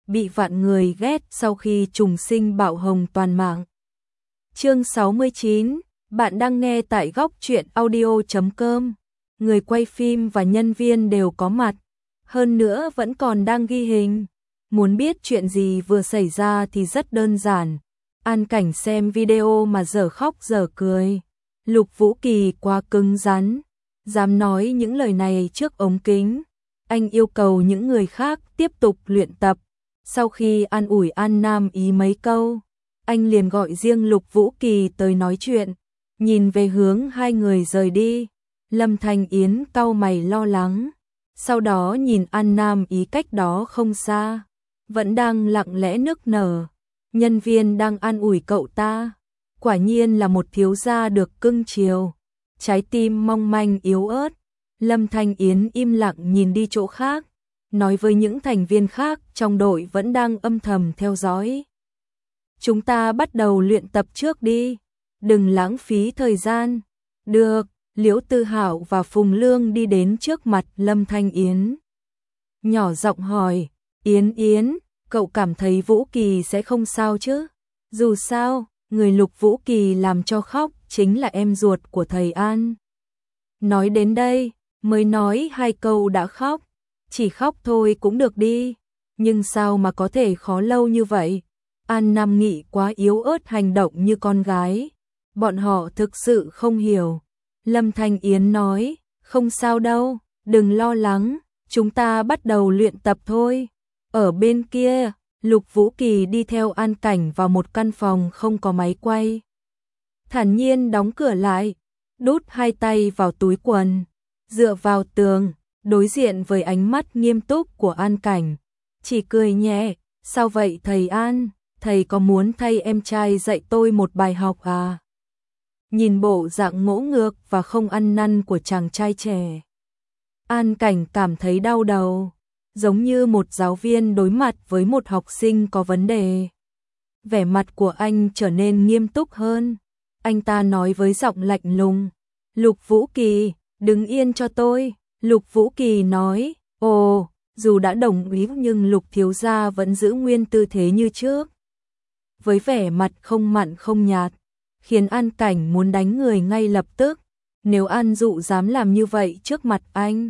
bị vạn người ghét sau khi trùng sinh bạo hồng toàn mạng. Chương 69, bạn đang nghe tại góc truyện audio.com. Người quay phim và nhân viên đều có mặt, hơn nữa vẫn còn đang ghi hình. Muốn biết chuyện gì vừa xảy ra thì rất đơn giản. An Cảnh xem video mà dở khóc dở cười. Lục Vũ Kỳ quá cứng rắn, dám nói những lời này trước ống kính. Anh yêu cầu những người khác tiếp tục luyện tập. Sau khi an ủi An Nam Ý mấy câu, anh liền gọi riêng Lục Vũ Kỳ tới nói chuyện. Nhìn về hướng hai người rời đi, Lâm Thanh Yến cau mày lo lắng. Sau đó nhìn An Nam Ý cách đó không xa, vẫn đang lặng lẽ nức nở. Nhân viên đang an ủi cậu ta, quả nhiên là một thiếu gia được cưng chiều, trái tim mong manh yếu ớt. Lâm Thanh Yến im lặng nhìn đi chỗ khác, nói với những thành viên khác trong đội vẫn đang âm thầm theo dõi. Chúng ta bắt đầu luyện tập trước đi, đừng lãng phí thời gian. Được, Liễu Tư Hạo và Phùng Lương đi đến trước mặt Lâm Thanh Yến. Nhỏ giọng hỏi, Yến Yến, cậu cảm thấy Vũ Kỳ sẽ không sao chứ? Dù sao, người Lục Vũ Kỳ làm cho khóc chính là em ruột của thầy An. Nói đến đây, mới nói hai câu đã khóc. Chỉ khóc thôi cũng được đi, nhưng sao mà có thể khó lâu như vậy? An Nam Nghị quá yếu ớt hành động như con gái. Bọn họ thực sự không hiểu. Lâm Thanh Yến nói, không sao đâu, đừng lo lắng, chúng ta bắt đầu luyện tập thôi. Ở bên kia, Lục Vũ Kỳ đi theo An Cảnh vào một căn phòng không có máy quay. Thản nhiên đóng cửa lại, đút hai tay vào túi quần, dựa vào tường, đối diện với ánh mắt nghiêm túc của An Cảnh. Chỉ cười nhẹ, sao vậy thầy An, thầy có muốn thay em trai dạy tôi một bài học à? Nhìn bộ dạng ngỗ ngược và không ăn năn của chàng trai trẻ, An Cảnh cảm thấy đau đầu, giống như một giáo viên đối mặt với một học sinh có vấn đề. Vẻ mặt của anh trở nên nghiêm túc hơn. Anh ta nói với giọng lạnh lùng, Lục Vũ Kỳ, đứng yên cho tôi. Lục Vũ Kỳ nói, ồ, dù đã đồng ý nhưng Lục thiếu gia vẫn giữ nguyên tư thế như trước. Với vẻ mặt không mặn không nhạt, khiến An Cảnh muốn đánh người ngay lập tức. Nếu An Dụ dám làm như vậy trước mặt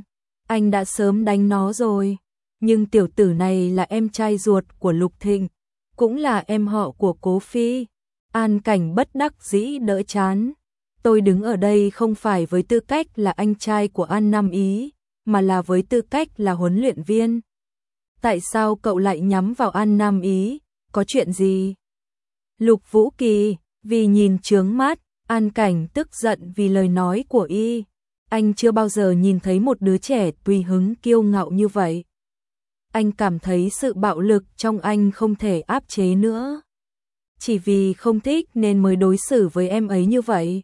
anh đã sớm đánh nó rồi. Nhưng tiểu tử này là em trai ruột của Lục Thịnh, cũng là em họ của Cố Phi. An Cảnh bất đắc dĩ đỡ chán. Tôi đứng ở đây không phải với tư cách là anh trai của An Nam Ý, mà là với tư cách là huấn luyện viên. Tại sao cậu lại nhắm vào An Nam Ý? Có chuyện gì? Lục Vũ Kỳ, vì nhìn chướng mắt, An Cảnh tức giận vì lời nói của y. Anh chưa bao giờ nhìn thấy một đứa trẻ tùy hứng kiêu ngạo như vậy. Anh cảm thấy sự bạo lực trong anh không thể áp chế nữa. Chỉ vì không thích nên mới đối xử với em ấy như vậy.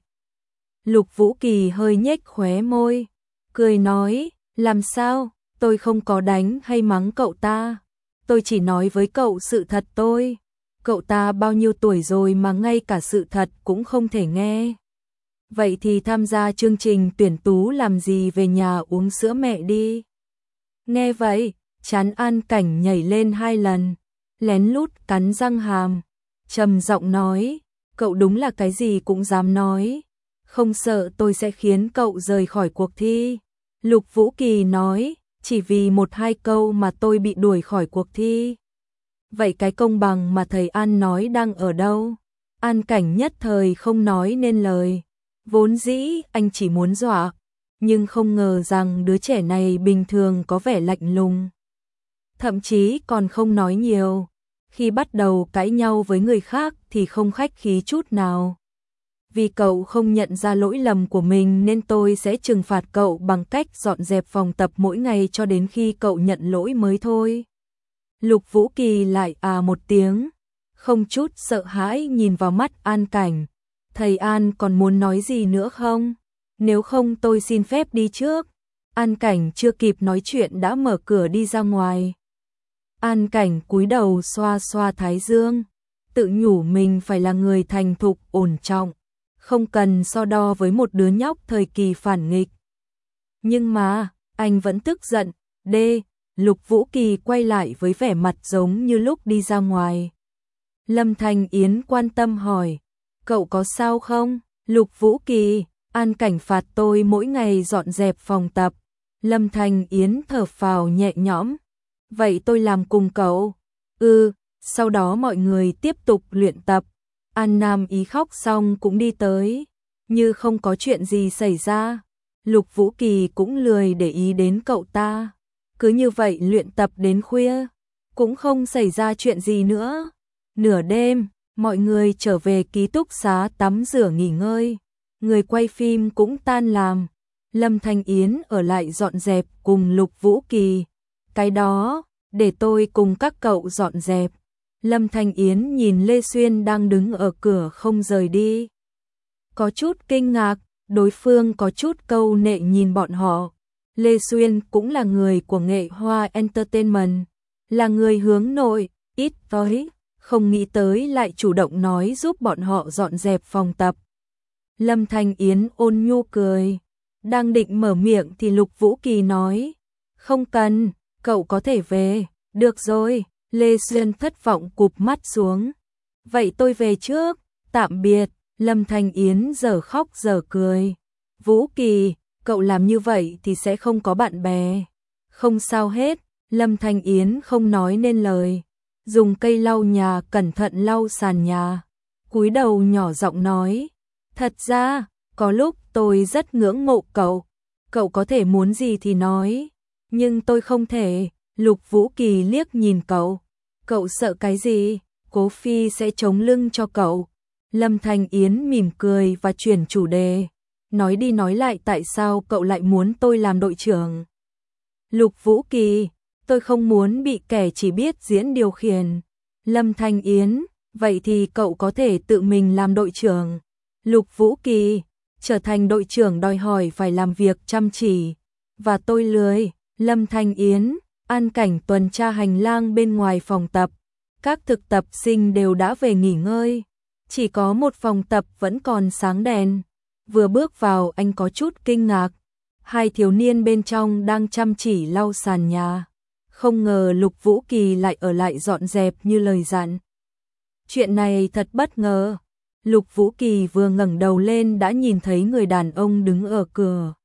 Lục Vũ Kỳ hơi nhếch khóe môi, cười nói, làm sao, tôi không có đánh hay mắng cậu ta. Tôi chỉ nói với cậu sự thật thôi. Cậu ta bao nhiêu tuổi rồi mà ngay cả sự thật cũng không thể nghe. Vậy thì tham gia chương trình tuyển tú làm gì, về nhà uống sữa mẹ đi. Nghe vậy, trán An Cảnh nhảy lên 2 lần, lén lút cắn răng hàm, trầm giọng nói, cậu đúng là cái gì cũng dám nói. Không sợ tôi sẽ khiến cậu rời khỏi cuộc thi? Lục Vũ Kỳ nói, chỉ vì 1-2 câu mà tôi bị đuổi khỏi cuộc thi. Vậy cái công bằng mà thầy An nói đang ở đâu? An Cảnh nhất thời không nói nên lời. Vốn dĩ anh chỉ muốn dọa, nhưng không ngờ rằng đứa trẻ này bình thường có vẻ lạnh lùng. Thậm chí còn không nói nhiều. Khi bắt đầu cãi nhau với người khác thì không khách khí chút nào. Vì cậu không nhận ra lỗi lầm của mình nên tôi sẽ trừng phạt cậu bằng cách dọn dẹp phòng tập mỗi ngày cho đến khi cậu nhận lỗi mới thôi. Lục Vũ Kỳ lại một tiếng, không chút sợ hãi nhìn vào mắt An Cảnh. Thầy An còn muốn nói gì nữa không? Nếu không tôi xin phép đi trước. An Cảnh chưa kịp nói chuyện đã mở cửa đi ra ngoài. An Cảnh cúi đầu xoa xoa thái dương, tự nhủ mình phải là người thành thục ổn trọng, không cần so đo với một đứa nhóc thời kỳ phản nghịch. Nhưng mà, anh vẫn tức giận, Lục Vũ Kỳ quay lại với vẻ mặt giống như lúc đi ra ngoài. Lâm Thanh Yến quan tâm hỏi, cậu có sao không? Lục Vũ Kỳ, An Cảnh phạt tôi mỗi ngày dọn dẹp phòng tập. Lâm Thanh Yến thở phào nhẹ nhõm. Vậy tôi làm cùng cậu. Sau đó mọi người tiếp tục luyện tập. An Nam Ý khóc xong cũng đi tới, như không có chuyện gì xảy ra. Lục Vũ Kỳ cũng lười để ý đến cậu ta. Cứ như vậy luyện tập đến khuya, cũng không xảy ra chuyện gì nữa. Nửa đêm, mọi người trở về ký túc xá tắm rửa nghỉ ngơi. Người quay phim cũng tan làm. Lâm Thanh Yến ở lại dọn dẹp cùng Lục Vũ Kỳ. Cái đó, để tôi cùng các cậu dọn dẹp. Lâm Thanh Yến nhìn Lê Xuyên đang đứng ở cửa không rời đi. Có chút kinh ngạc, đối phương có chút câu nệ nhìn bọn họ. Lê Xuyên cũng là người của Nghệ Hoa Entertainment, là người hướng nội, ít tới, không nghĩ tới lại chủ động nói giúp bọn họ dọn dẹp phòng tập. Lâm Thanh Yến ôn nhu cười, đang định mở miệng thì Lục Vũ Kỳ nói, không cần, cậu có thể về, được rồi. Lê Xuyên thất vọng cụp mắt xuống. Vậy tôi về trước, tạm biệt. Lâm Thanh Yến giờ khóc giờ cười. Vũ Kỳ, cậu làm như vậy thì sẽ không có bạn bè. Không sao hết, Lâm Thanh Yến không nói nên lời. Dùng cây lau nhà cẩn thận lau sàn nhà. Cúi đầu nhỏ giọng nói. Thật ra, có lúc tôi rất ngưỡng mộ cậu. Cậu có thể muốn gì thì nói. Nhưng tôi không thể. Lục Vũ Kỳ liếc nhìn cậu. Cậu sợ cái gì? Cố Phi sẽ chống lưng cho cậu. Lâm Thanh Yến mỉm cười và chuyển chủ đề. Nói đi nói lại tại sao cậu lại muốn tôi làm đội trưởng? Lục Vũ Kỳ, tôi không muốn bị kẻ chỉ biết diễn điều khiển. Lâm Thanh Yến, vậy thì cậu có thể tự mình làm đội trưởng. Lục Vũ Kỳ, trở thành đội trưởng đòi hỏi phải làm việc chăm chỉ. Và tôi lười. Lâm Thanh Yến, An Cảnh tuần tra hành lang bên ngoài phòng tập. Các thực tập sinh đều đã về nghỉ ngơi. Chỉ có một phòng tập vẫn còn sáng đèn. Vừa bước vào anh có chút kinh ngạc. Hai thiếu niên bên trong đang chăm chỉ lau sàn nhà. Không ngờ Lục Vũ Kỳ lại ở lại dọn dẹp như lời dặn. Chuyện này thật bất ngờ. Lục Vũ Kỳ vừa ngẩng đầu lên đã nhìn thấy người đàn ông đứng ở cửa.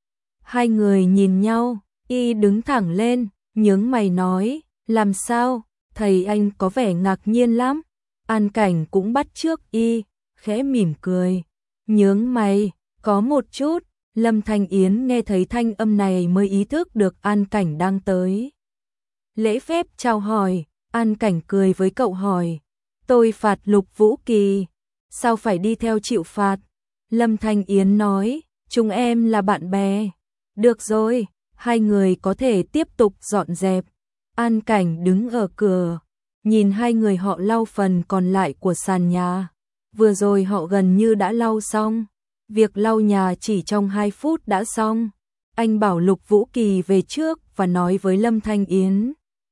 Hai người nhìn nhau, y đứng thẳng lên, nhướng mày nói, làm sao, thầy anh có vẻ ngạc nhiên lắm. An Cảnh cũng bắt chước y, khẽ mỉm cười, nhướng mày, có một chút. Lâm Thanh Yến nghe thấy thanh âm này mới ý thức được An Cảnh đang tới. Lễ phép chào hỏi, An Cảnh cười với cậu hỏi, tôi phạt Lục Vũ Kỳ, sao phải đi theo chịu phạt? Lâm Thanh Yến nói, chúng em là bạn bè. Được rồi, hai người có thể tiếp tục dọn dẹp. An Cảnh đứng ở cửa, nhìn hai người họ lau phần còn lại của sàn nhà. Vừa rồi họ gần như đã lau xong. Việc lau nhà chỉ trong 2 phút đã xong. Anh bảo Lục Vũ Kỳ về trước và nói với Lâm Thanh Yến.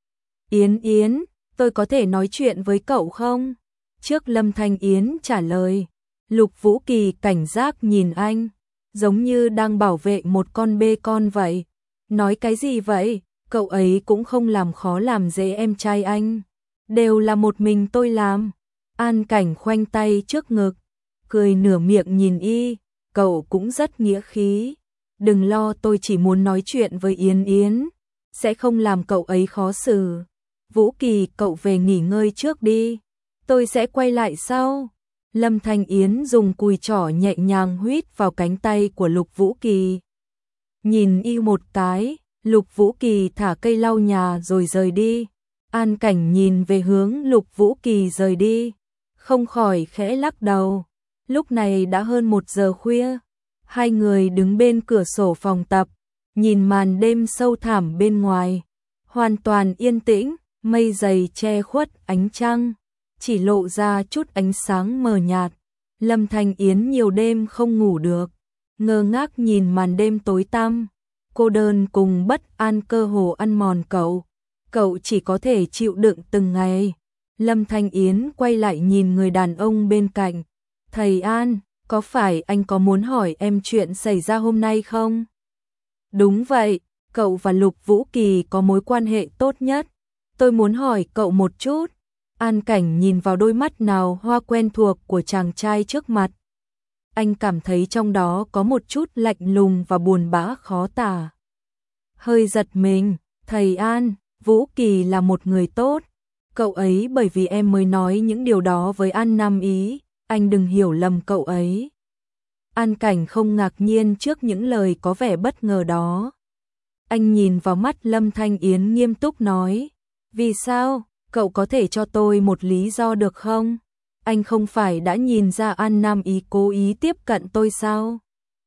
Yến, tôi có thể nói chuyện với cậu không? Trước Lâm Thanh Yến trả lời, Lục Vũ Kỳ cảnh giác nhìn anh, giống như đang bảo vệ một con bê con vậy. Nói cái gì vậy? Cậu ấy cũng không làm khó làm dễ em trai anh. Đều là một mình tôi làm. An Cảnh khoanh tay trước ngực, cười nửa miệng nhìn y, cậu cũng rất nghĩa khí. Đừng lo, tôi chỉ muốn nói chuyện với Yến, sẽ không làm cậu ấy khó xử. Vũ Kỳ, cậu về nghỉ ngơi trước đi, tôi sẽ quay lại sau. Lâm Thanh Yến dùng cùi trỏ nhẹ nhàng huýt vào cánh tay của Lục Vũ Kỳ. Nhìn y một cái, Lục Vũ Kỳ thả cây lau nhà rồi rời đi. An Cảnh nhìn về hướng Lục Vũ Kỳ rời đi, không khỏi khẽ lắc đầu. Lúc này đã hơn 1 giờ khuya, hai người đứng bên cửa sổ phòng tập, nhìn màn đêm sâu thẳm bên ngoài, hoàn toàn yên tĩnh, mây dày che khuất ánh trăng, chỉ lộ ra chút ánh sáng mờ nhạt. Lâm Thanh Yến nhiều đêm không ngủ được, ngơ ngác nhìn màn đêm tối tăm, cô đơn cùng bất an cơ hồ ăn mòn cậu. Cậu chỉ có thể chịu đựng từng ngày. Lâm Thanh Yến quay lại nhìn người đàn ông bên cạnh. Thầy An, có phải anh có muốn hỏi em chuyện xảy ra hôm nay không? Đúng vậy, cậu và Lục Vũ Kỳ có mối quan hệ tốt nhất. Tôi muốn hỏi cậu một chút. An Cảnh nhìn vào đôi mắt nào hoa quen thuộc của chàng trai trước mặt. Anh cảm thấy trong đó có một chút lạnh lùng và buồn bã khó tả. Hơi giật mình, thầy An, Vũ Kỳ là một người tốt. Cậu ấy bởi vì em mới nói những điều đó với An Nam Ý, anh đừng hiểu lầm cậu ấy. An Cảnh không ngạc nhiên trước những lời có vẻ bất ngờ đó. Anh nhìn vào mắt Lâm Thanh Yến nghiêm túc nói, vì sao, cậu có thể cho tôi một lý do được không? Anh không phải đã nhìn ra An Nam Ý cố ý tiếp cận tôi sao?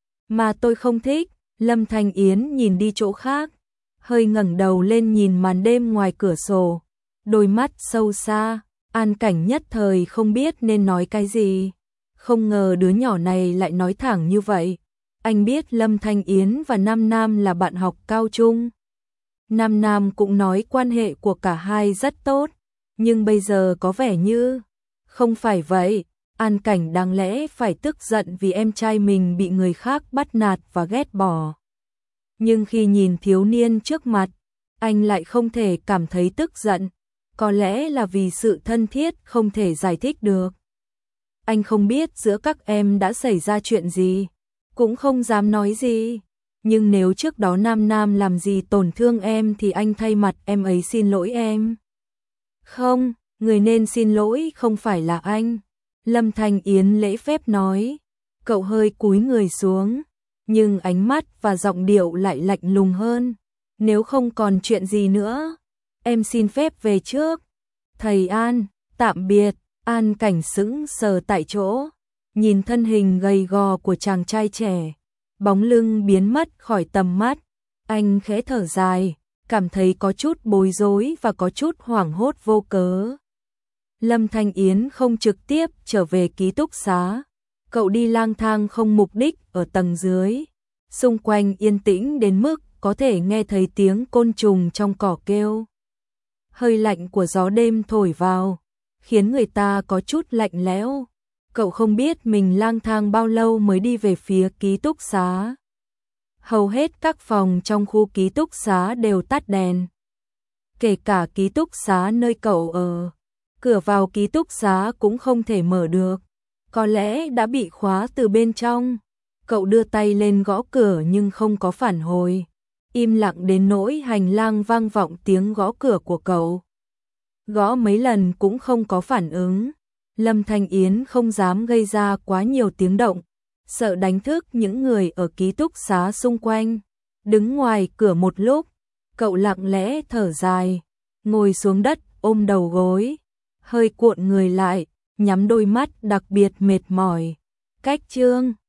Mà tôi không thích. Lâm Thanh Yến nhìn đi chỗ khác, hơi ngẩng đầu lên nhìn màn đêm ngoài cửa sổ, đôi mắt sâu xa. An Cảnh nhất thời không biết nên nói cái gì. Không ngờ đứa nhỏ này lại nói thẳng như vậy. Anh biết Lâm Thanh Yến và Nam Nam là bạn học cao trung. Nam Nam cũng nói quan hệ của cả hai rất tốt, nhưng bây giờ có vẻ như không phải vậy. An Cảnh đáng lẽ phải tức giận vì em trai mình bị người khác bắt nạt và ghét bỏ. Nhưng khi nhìn thiếu niên trước mặt, anh lại không thể cảm thấy tức giận. Có lẽ là vì sự thân thiết không thể giải thích được. Anh không biết giữa các em đã xảy ra chuyện gì, cũng không dám nói gì. Nhưng nếu trước đó Nam Nam làm gì tổn thương em thì anh thay mặt em ấy xin lỗi em. Không, người nên xin lỗi không phải là anh. Lâm Thanh Yến lễ phép nói. Cậu hơi cúi người xuống, nhưng ánh mắt và giọng điệu lại lạnh lùng hơn. Nếu không còn chuyện gì nữa, em xin phép về trước. Thầy An, tạm biệt. An Cảnh sững sờ tại chỗ, nhìn thân hình gầy gò của chàng trai trẻ, bóng lưng biến mất khỏi tầm mắt. Anh khẽ thở dài, cảm thấy có chút bối rối và có chút hoảng hốt vô cớ. Lâm Thanh Yến không trực tiếp trở về ký túc xá. Cậu đi lang thang không mục đích ở tầng dưới. Xung quanh yên tĩnh đến mức có thể nghe thấy tiếng côn trùng trong cỏ kêu. Hơi lạnh của gió đêm thổi vào, khiến người ta có chút lạnh lẽo. Cậu không biết mình lang thang bao lâu mới đi về phía ký túc xá. Hầu hết các phòng trong khu ký túc xá đều tắt đèn. Kể cả ký túc xá nơi cậu ở, cửa vào ký túc xá cũng không thể mở được. Có lẽ đã bị khóa từ bên trong. Cậu đưa tay lên gõ cửa nhưng không có phản hồi. Im lặng đến nỗi hành lang vang vọng tiếng gõ cửa của cậu. Gõ mấy lần cũng không có phản ứng. Lâm Thanh Yến không dám gây ra quá nhiều tiếng động, sợ đánh thức những người ở ký túc xá xung quanh. Đứng ngoài cửa một lúc, cậu lặng lẽ thở dài, ngồi xuống đất ôm đầu gối, hơi cuộn người lại, nhắm đôi mắt đặc biệt mệt mỏi. Cách chương